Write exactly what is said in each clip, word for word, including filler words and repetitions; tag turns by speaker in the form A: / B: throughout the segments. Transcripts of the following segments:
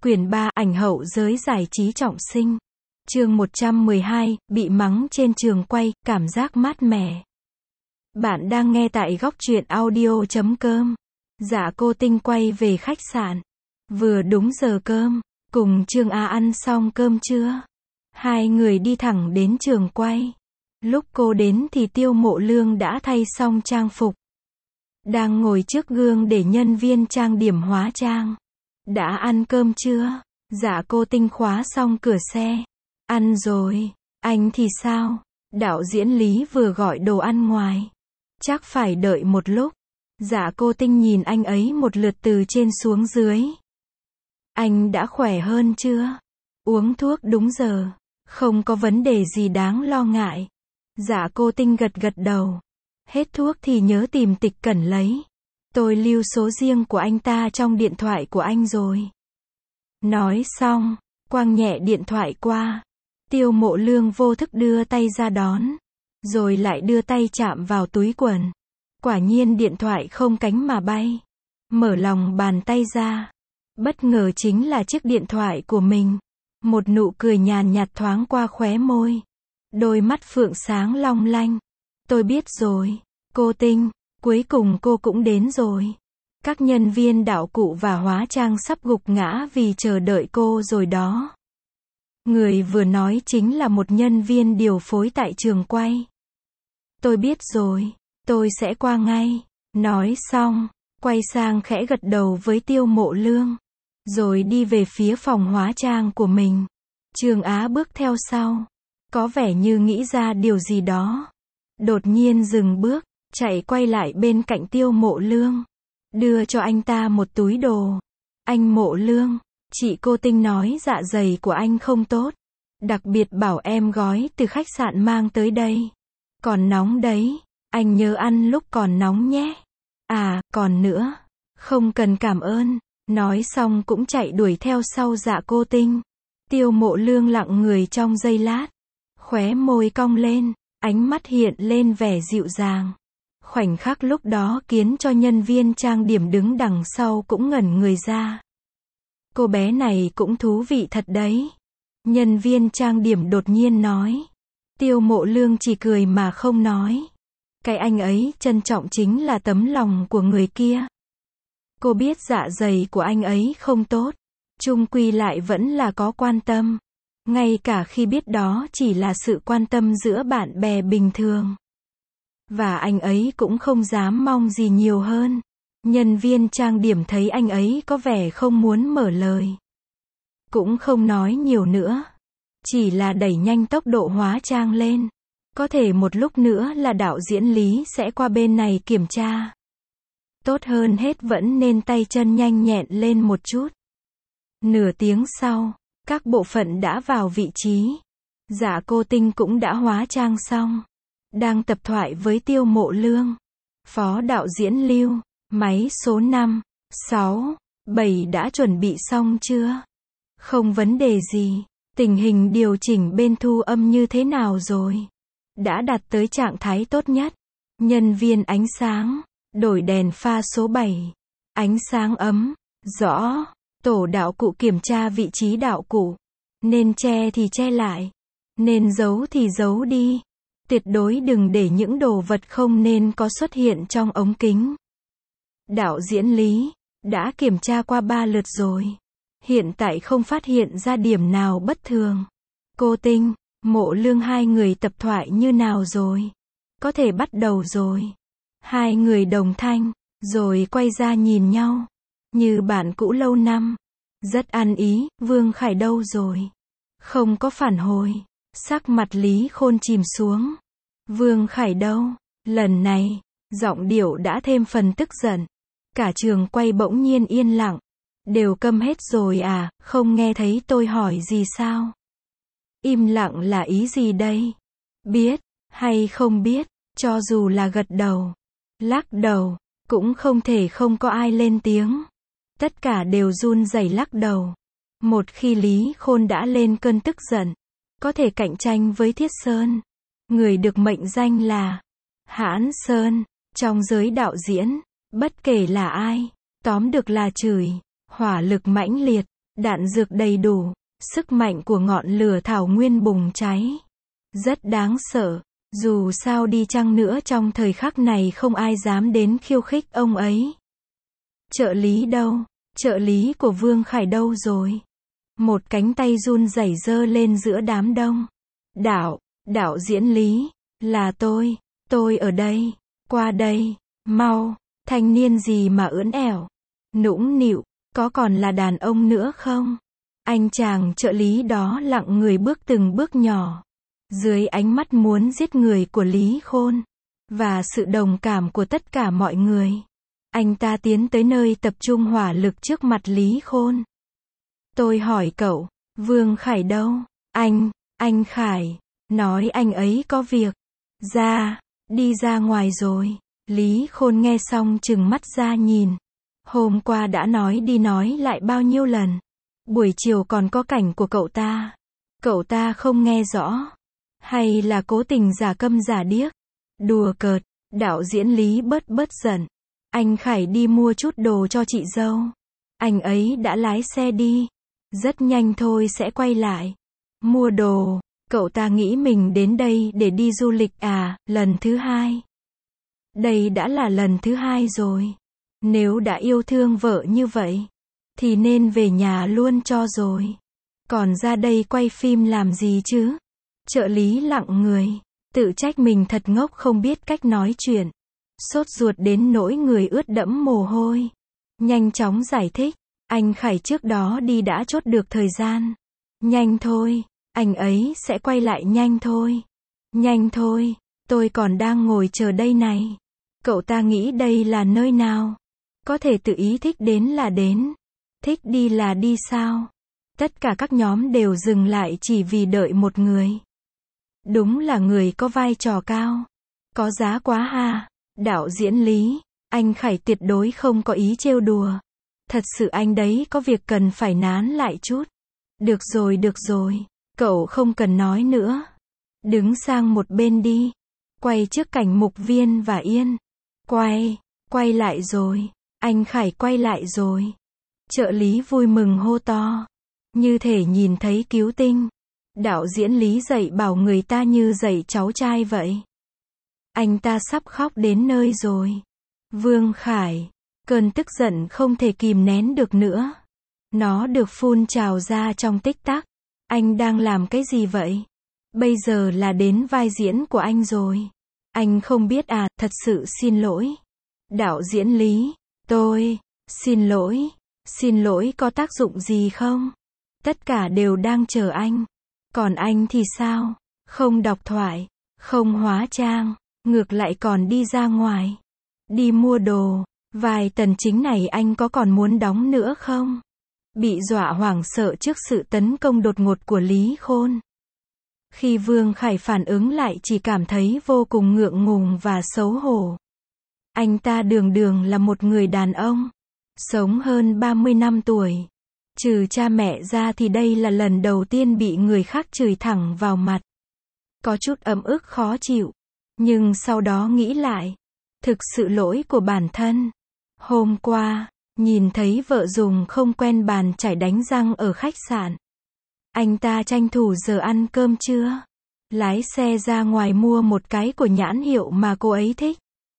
A: Quyển ba, ảnh hậu giới giải trí trọng sinh. Chương một trăm mười hai, bị mắng trên trường quay, cảm giác mát mẻ. Bạn đang nghe tại góc truyện audio chấm com. Dạ cô Tinh quay về khách sạn. Vừa đúng giờ cơm, cùng Trương Á ăn xong cơm trưa. Hai người đi thẳng đến trường quay. Lúc cô đến thì Tiêu Mộ Lương đã thay xong trang phục. Đang ngồi trước gương để nhân viên trang điểm hóa trang. Đã ăn cơm chưa? Dạ cô Tinh khóa xong cửa xe. Ăn rồi. Anh thì sao? Đạo diễn Lý vừa gọi đồ ăn ngoài. Chắc phải đợi một lúc. Dạ cô Tinh nhìn anh ấy một lượt từ trên xuống dưới. Anh đã khỏe hơn chưa? Uống thuốc đúng giờ. Không có vấn đề gì đáng lo ngại. Dạ cô Tinh gật gật đầu. Hết thuốc thì nhớ tìm Tịch Cẩn lấy. Tôi lưu số riêng của anh ta trong điện thoại của anh rồi. Nói xong, quăng nhẹ điện thoại qua. Tiêu Mộ Lương vô thức đưa tay ra đón. Rồi lại đưa tay chạm vào túi quần. Quả nhiên điện thoại không cánh mà bay. Mở lòng bàn tay ra. Bất ngờ chính là chiếc điện thoại của mình. Một nụ cười nhàn nhạt thoáng qua khóe môi. Đôi mắt phượng sáng long lanh. Tôi biết rồi, cô Tinh, cuối cùng cô cũng đến rồi. Các nhân viên đạo cụ và hóa trang sắp gục ngã vì chờ đợi cô rồi đó. Người vừa nói chính là một nhân viên điều phối tại trường quay. Tôi biết rồi, tôi sẽ qua ngay. Nói xong, quay sang khẽ gật đầu với Tiêu Mộ Lương. Rồi đi về phía phòng hóa trang của mình. Trương Á bước theo sau. Có vẻ như nghĩ ra điều gì đó. Đột nhiên dừng bước, chạy quay lại bên cạnh Tiêu Mộ Lương. Đưa cho anh ta một túi đồ. Anh Mộ Lương, chị cô Tinh nói dạ dày của anh không tốt. Đặc biệt bảo em gói từ khách sạn mang tới đây. Còn nóng đấy, anh nhớ ăn lúc còn nóng nhé. À, còn nữa, không cần cảm ơn. Nói xong cũng chạy đuổi theo sau dạ cô Tinh. Tiêu Mộ Lương lặng người trong giây lát. Khóe môi cong lên. Ánh mắt hiện lên vẻ dịu dàng. Khoảnh khắc lúc đó khiến cho nhân viên trang điểm đứng đằng sau cũng ngẩn người ra. Cô bé này cũng thú vị thật đấy. Nhân viên trang điểm đột nhiên nói. Tiêu Mộ Lương chỉ cười mà không nói. Cái anh ấy trân trọng chính là tấm lòng của người kia. Cô biết dạ dày của anh ấy không tốt. Chung quy lại vẫn là có quan tâm. Ngay cả khi biết đó chỉ là sự quan tâm giữa bạn bè bình thường. Và anh ấy cũng không dám mong gì nhiều hơn. Nhân viên trang điểm thấy anh ấy có vẻ không muốn mở lời. Cũng không nói nhiều nữa. Chỉ là đẩy nhanh tốc độ hóa trang lên. Có thể một lúc nữa là đạo diễn Lý sẽ qua bên này kiểm tra. Tốt hơn hết vẫn nên tay chân nhanh nhẹn lên một chút. Nửa tiếng sau. Các bộ phận đã vào vị trí. Dạ cô Tinh cũng đã hóa trang xong. Đang tập thoại với Tiêu Mộ Lương. Phó đạo diễn Lưu, máy số năm, sáu, bảy đã chuẩn bị xong chưa? Không vấn đề gì. Tình hình điều chỉnh bên thu âm như thế nào rồi? Đã đạt tới trạng thái tốt nhất. Nhân viên ánh sáng, đổi đèn pha số bảy. Ánh sáng ấm, rõ. Tổ đạo cụ kiểm tra vị trí đạo cụ. Nên che thì che lại. Nên giấu thì giấu đi. Tuyệt đối đừng để những đồ vật không nên có xuất hiện trong ống kính. Đạo diễn Lý đã kiểm tra qua ba lượt rồi. Hiện tại không phát hiện ra điểm nào bất thường. Cô Tinh, Mộ Lương hai người tập thoại như nào rồi? Có thể bắt đầu rồi. Hai người đồng thanh, rồi quay ra nhìn nhau. Như bạn cũ lâu năm. Rất ăn ý, Vương Khải đâu rồi? Không có phản hồi. Sắc mặt Lý Khôn chìm xuống. Vương Khải đâu? Lần này, giọng điệu đã thêm phần tức giận. Cả trường quay bỗng nhiên yên lặng. Đều câm hết rồi à, không nghe thấy tôi hỏi gì sao? Im lặng là ý gì đây? Biết, hay không biết, cho dù là gật đầu, lắc đầu, cũng không thể không có ai lên tiếng. Tất cả đều run rẩy lắc đầu. Một khi Lý Khôn đã lên cơn tức giận, có thể cạnh tranh với Thiết Sơn. Người được mệnh danh là Hãn Sơn, trong giới đạo diễn, bất kể là ai, tóm được là chửi, hỏa lực mãnh liệt, Đạn dược đầy đủ, sức mạnh của ngọn lửa thảo nguyên bùng cháy. Rất đáng sợ, dù sao đi chăng nữa trong thời khắc này không ai dám đến khiêu khích ông ấy. Trợ lý đâu? Trợ lý của Vương Khải đâu rồi? Một cánh tay run rẩy giơ lên giữa đám đông. Đạo, đạo diễn Lý, là tôi, tôi ở đây, qua đây, mau, thanh niên gì mà ưỡn ẻo, nũng nịu, có còn là đàn ông nữa không? Anh chàng trợ lý đó lặng người bước từng bước nhỏ. Dưới ánh mắt muốn giết người của Lý Khôn, và sự đồng cảm của tất cả mọi người, anh ta tiến tới nơi tập trung hỏa lực trước mặt Lý Khôn. Tôi hỏi cậu, Vương Khải đâu? Anh, anh Khải, nói anh ấy có việc. Ra, đi ra ngoài rồi. Lý Khôn nghe xong trừng mắt ra nhìn. Hôm qua đã nói đi nói lại bao nhiêu lần. Buổi chiều còn có cảnh của cậu ta. Cậu ta không nghe rõ. Hay là cố tình giả câm giả điếc? Đùa cợt, đạo diễn Lý bớt bớt giận. Anh Khải đi mua chút đồ cho chị dâu. Anh ấy đã lái xe đi. Rất nhanh thôi sẽ quay lại. Mua đồ, cậu ta nghĩ mình đến đây để đi du lịch à, lần thứ hai. Đây đã là lần thứ hai rồi. Nếu đã yêu thương vợ như vậy, thì nên về nhà luôn cho rồi. Còn ra đây quay phim làm gì chứ? Trợ lý lặng người, tự trách mình thật ngốc không biết cách nói chuyện. Sốt ruột đến nỗi người ướt đẫm mồ hôi. Nhanh chóng giải thích, anh Khải trước đó đi đã chốt được thời gian. Nhanh thôi, anh ấy sẽ quay lại nhanh thôi. Nhanh thôi, tôi còn đang ngồi chờ đây này. Cậu ta nghĩ đây là nơi nào? Có thể tự ý thích đến là đến. Thích đi là đi sao? Tất cả các nhóm đều dừng lại chỉ vì đợi một người. Đúng là người có vai trò cao. Có giá quá ha. Đạo diễn Lý, anh Khải tuyệt đối không có ý trêu đùa. Thật sự anh đấy có việc cần phải nán lại chút. Được rồi được rồi, cậu không cần nói nữa. Đứng sang một bên đi. Quay trước cảnh Mục Viên và Yên. Quay, quay lại rồi. Anh Khải quay lại rồi. Trợ lý vui mừng hô to. Như thể nhìn thấy cứu tinh. Đạo diễn Lý dạy bảo người ta như dạy cháu trai vậy. Anh ta sắp khóc đến nơi rồi. Vương Khải, cơn tức giận không thể kìm nén được nữa. Nó được phun trào ra trong tích tắc. Anh đang làm cái gì vậy? Bây giờ là đến vai diễn của anh rồi. Anh không biết à, thật sự xin lỗi. Đạo diễn Lý, tôi, xin lỗi, xin lỗi có tác dụng gì không? Tất cả đều đang chờ anh. Còn anh thì sao? Không đọc thoại, không hóa trang, ngược lại còn đi ra ngoài. Đi mua đồ, vài tần chính này anh có còn muốn đóng nữa không? Bị dọa hoảng sợ trước sự tấn công đột ngột của Lý Khôn. Khi Vương Khải phản ứng lại chỉ cảm thấy vô cùng ngượng ngùng và xấu hổ. Anh ta đường đường là một người đàn ông, sống hơn ba mươi năm tuổi. Trừ cha mẹ ra thì đây là lần đầu tiên bị người khác chửi thẳng vào mặt. Có chút ấm ức khó chịu. Nhưng sau đó nghĩ lại. Thực sự lỗi của bản thân. Hôm qua, nhìn thấy vợ dùng không quen bàn chải đánh răng ở khách sạn. Anh ta tranh thủ giờ ăn cơm trưa. Lái xe ra ngoài mua một cái của nhãn hiệu mà cô ấy thích.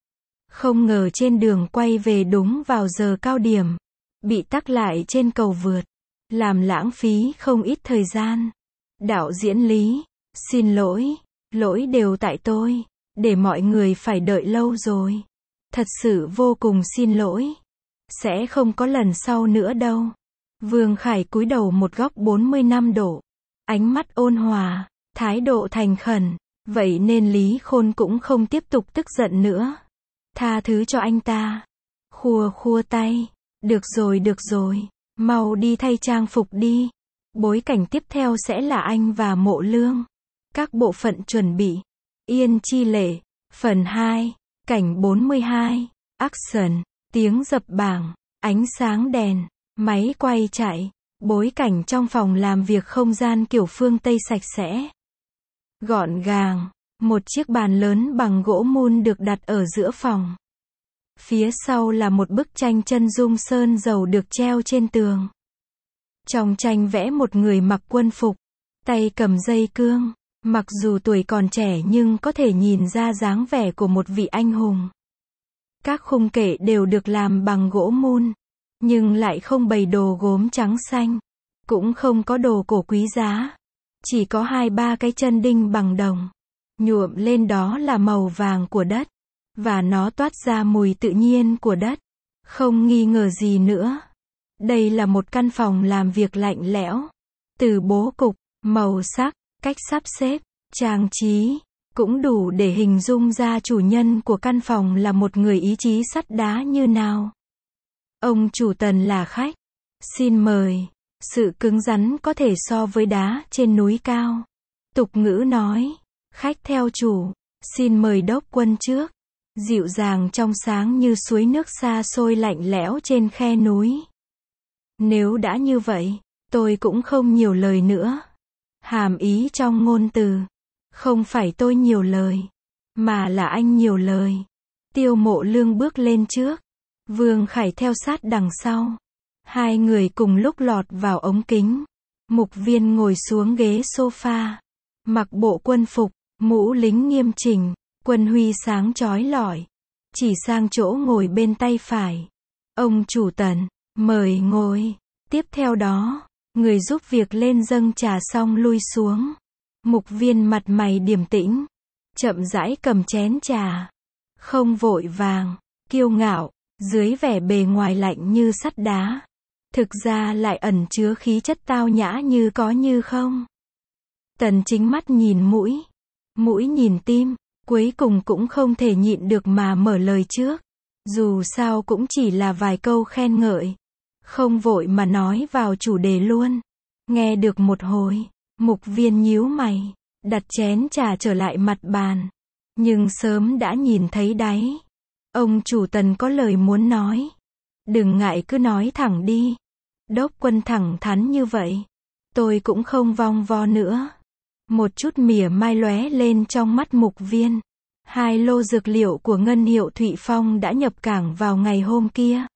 A: Không ngờ trên đường quay về đúng vào giờ cao điểm. Bị tắc lại trên cầu vượt. Làm lãng phí không ít thời gian. Đạo diễn Lý, xin lỗi. Lỗi đều tại tôi. Để mọi người phải đợi lâu rồi. Thật sự vô cùng xin lỗi. Sẽ không có lần sau nữa đâu. Vương Khải cúi đầu một góc bốn mươi lăm độ. Ánh mắt ôn hòa, thái độ thành khẩn. Vậy nên Lý Khôn cũng không tiếp tục tức giận nữa. Tha thứ cho anh ta. Khua khua tay. Được rồi được rồi. Mau đi thay trang phục đi. Bối cảnh tiếp theo sẽ là anh và Mộ Lương. Các bộ phận chuẩn bị. Yên Chi Lệ. Phần hai. Cảnh bốn mươi hai. Action. Tiếng dập bảng. Ánh sáng đèn. Máy quay chạy. Bối cảnh trong phòng làm việc không gian kiểu phương Tây sạch sẽ. Gọn gàng. Một chiếc bàn lớn bằng gỗ mun được đặt ở giữa phòng. Phía sau là một bức tranh chân dung sơn dầu được treo trên tường. Trong tranh vẽ một người mặc quân phục, tay cầm dây cương, mặc dù tuổi còn trẻ nhưng có thể nhìn ra dáng vẻ của một vị anh hùng. Các khung kệ đều được làm bằng gỗ mun, nhưng lại không bày đồ gốm trắng xanh, cũng không có đồ cổ quý giá, chỉ có hai ba cái chân đinh bằng đồng, nhuộm lên đó là màu vàng của đất, và nó toát ra mùi tự nhiên của đất, không nghi ngờ gì nữa. Đây là một căn phòng làm việc lạnh lẽo, từ bố cục, màu sắc, cách sắp xếp, trang trí, cũng đủ để hình dung ra chủ nhân của căn phòng là một người ý chí sắt đá như nào. Ông chủ Tần là khách. Xin mời. Sự cứng rắn có thể so với đá trên núi cao. Tục ngữ nói, khách theo chủ, xin mời đốc quân trước. Dịu dàng trong sáng như suối nước xa xôi lạnh lẽo trên khe núi. Nếu đã như vậy, tôi cũng không nhiều lời nữa. Hàm ý trong ngôn từ, không phải tôi nhiều lời, mà là anh nhiều lời. Tiêu Mộ Lương bước lên trước, Vương Khải theo sát đằng sau. Hai người cùng lúc lọt vào ống kính. Mục Viên ngồi xuống ghế sofa, mặc bộ quân phục, mũ lính nghiêm chỉnh, quân huy sáng chói lọi, chỉ sang chỗ ngồi bên tay phải. Ông chủ Tần, mời ngồi. Tiếp theo đó, người giúp việc lên dâng trà xong lui xuống. Mục Viên mặt mày điềm tĩnh, chậm rãi cầm chén trà, không vội vàng, kiêu ngạo, dưới vẻ bề ngoài lạnh như sắt đá, thực ra lại ẩn chứa khí chất tao nhã như có như không. Tần Chính mắt nhìn mũi, mũi nhìn tim, cuối cùng cũng không thể nhịn được mà mở lời trước. Dù sao cũng chỉ là vài câu khen ngợi, không vội mà nói vào chủ đề luôn. Nghe được một hồi, Mục Viên nhíu mày, đặt chén trà trở lại mặt bàn, nhưng sớm đã nhìn thấy đáy. Ông chủ Tần có lời muốn nói, đừng ngại cứ nói thẳng đi. Đốc quân thẳng thắn như vậy, tôi cũng không vòng vo nữa. Một chút mỉa mai lóe lên trong mắt Mục Viên. Hai lô dược liệu của ngân hiệu Thụy Phong đã nhập cảng vào ngày hôm kia.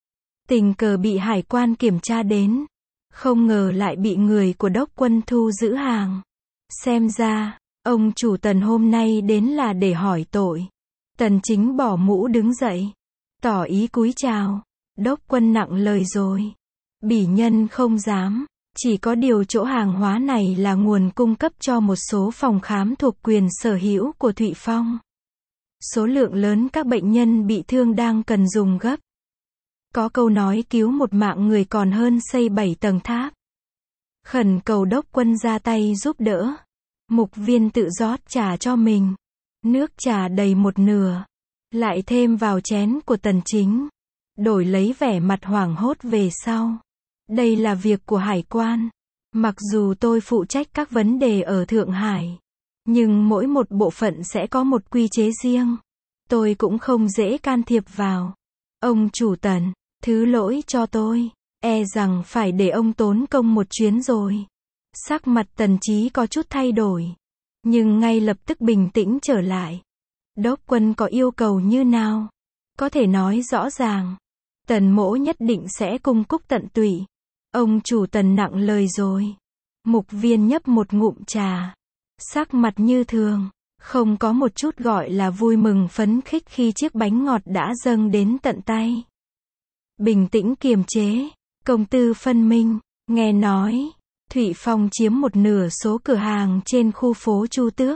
A: Tình cờ bị hải quan kiểm tra đến, không ngờ lại bị người của đốc quân thu giữ hàng. Xem ra, ông chủ Tần hôm nay đến là để hỏi tội. Tần Chính bỏ mũ đứng dậy, tỏ ý cúi chào. Đốc quân nặng lời rồi. Bỉ nhân không dám, chỉ có điều chỗ hàng hóa này là nguồn cung cấp cho một số phòng khám thuộc quyền sở hữu của Thụy Phong. Số lượng lớn các bệnh nhân bị thương đang cần dùng gấp. Có câu nói cứu một mạng người còn hơn xây bảy tầng tháp. Khẩn cầu đốc quân ra tay giúp đỡ. Mục Viên tự rót trà cho mình. Nước trà đầy một nửa, lại thêm vào chén của Tần Chính. Đổi lấy vẻ mặt hoảng hốt về sau. Đây là việc của hải quan. Mặc dù tôi phụ trách các vấn đề ở Thượng Hải, nhưng mỗi một bộ phận sẽ có một quy chế riêng. Tôi cũng không dễ can thiệp vào. Ông chủ Tần, thứ lỗi cho tôi. E rằng phải để ông tốn công một chuyến rồi. Sắc mặt Tần Chí có chút thay đổi, nhưng ngay lập tức bình tĩnh trở lại. Đốc quân có yêu cầu như nào? Có thể nói rõ ràng. Tần mỗ nhất định sẽ cung cúc tận tụy. Ông chủ Tần nặng lời rồi. Mục Viên nhấp một ngụm trà, sắc mặt như thường, không có một chút gọi là vui mừng phấn khích khi chiếc bánh ngọt đã dâng đến tận tay. Bình tĩnh kiềm chế, công tư phân minh. Nghe nói, Thụy Phong chiếm một nửa số cửa hàng trên khu phố Chu Tước.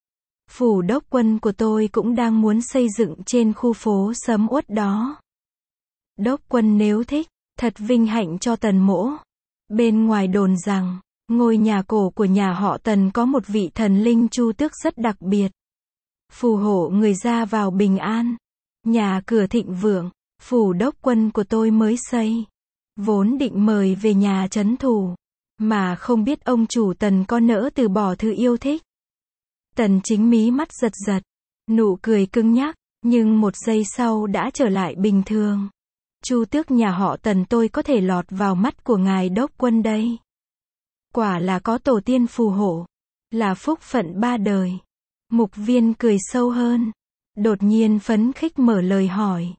A: Phủ đốc quân của tôi cũng đang muốn xây dựng trên khu phố Sấm Uất đó. Đốc quân nếu thích, thật vinh hạnh cho Tần mỗ. Bên ngoài đồn rằng, ngôi nhà cổ của nhà họ Tần có một vị thần linh Chu Tước rất đặc biệt, phù hộ người ra vào bình an, nhà cửa thịnh vượng. Phủ đốc quân của tôi mới xây, vốn định mời về nhà trấn thủ, mà không biết ông chủ Tần có nỡ từ bỏ thứ yêu thích. Tần Chính mí mắt giật giật, nụ cười cứng nhắc, nhưng một giây sau đã trở lại bình thường. Chu Tước nhà họ Tần tôi có thể lọt vào mắt của ngài đốc quân đây. Quả là có tổ tiên phù hộ, là phúc phận ba đời. Mục Viên cười sâu hơn, đột nhiên phấn khích mở lời hỏi.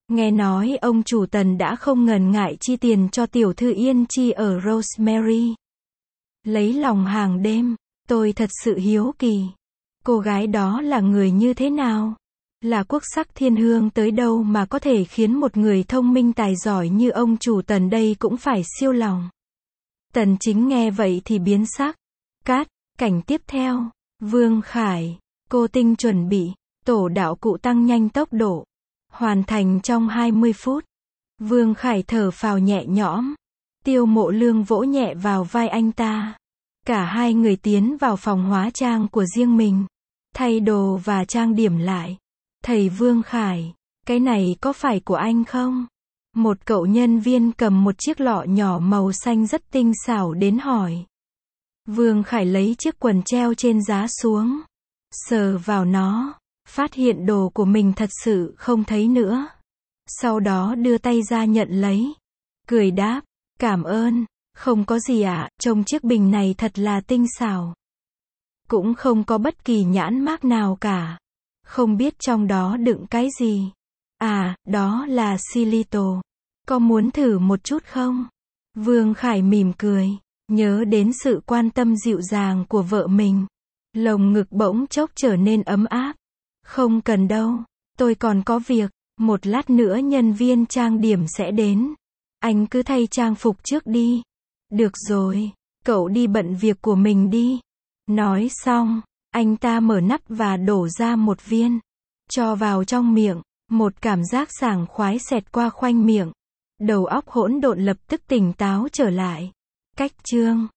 A: Nghe nói ông chủ Tần đã không ngần ngại chi tiền cho tiểu thư Yên Chi ở Rosemary. Lấy lòng hàng đêm, tôi thật sự hiếu kỳ. Cô gái đó là người như thế nào? Là quốc sắc thiên hương tới đâu mà có thể khiến một người thông minh tài giỏi như ông chủ Tần đây cũng phải siêu lòng. Tần Chính nghe vậy thì biến sắc. Cát, cảnh tiếp theo. Vương Khải, cô Tinh chuẩn bị. Tổ đạo cụ tăng nhanh tốc độ. Hoàn thành trong hai mươi phút. Vương Khải thở phào nhẹ nhõm. Tiêu Mộ Lương vỗ nhẹ vào vai anh ta. Cả hai người tiến vào phòng hóa trang của riêng mình. Thay đồ và trang điểm lại. Thầy Vương Khải, cái này có phải của anh không? Một cậu nhân viên cầm một chiếc lọ nhỏ màu xanh rất tinh xảo đến hỏi. Vương Khải lấy chiếc quần treo trên giá xuống. Sờ vào nó. Phát hiện đồ của mình thật sự không thấy nữa. Sau đó đưa tay ra nhận lấy. Cười đáp, cảm ơn, không có gì ạ, trông chiếc bình này thật là tinh xảo. Cũng không có bất kỳ nhãn mác nào cả. Không biết trong đó đựng cái gì. À, đó là xylitol. Có muốn thử một chút không? Vương Khải mỉm cười, nhớ đến sự quan tâm dịu dàng của vợ mình. Lồng ngực bỗng chốc trở nên ấm áp. Không cần đâu, tôi còn có việc, một lát nữa nhân viên trang điểm sẽ đến. Anh cứ thay trang phục trước đi. Được rồi, cậu đi bận việc của mình đi. Nói xong, anh ta mở nắp và đổ ra một viên. Cho vào trong miệng, một cảm giác sảng khoái xẹt qua khoanh miệng. Đầu óc hỗn độn lập tức tỉnh táo trở lại. Cách chương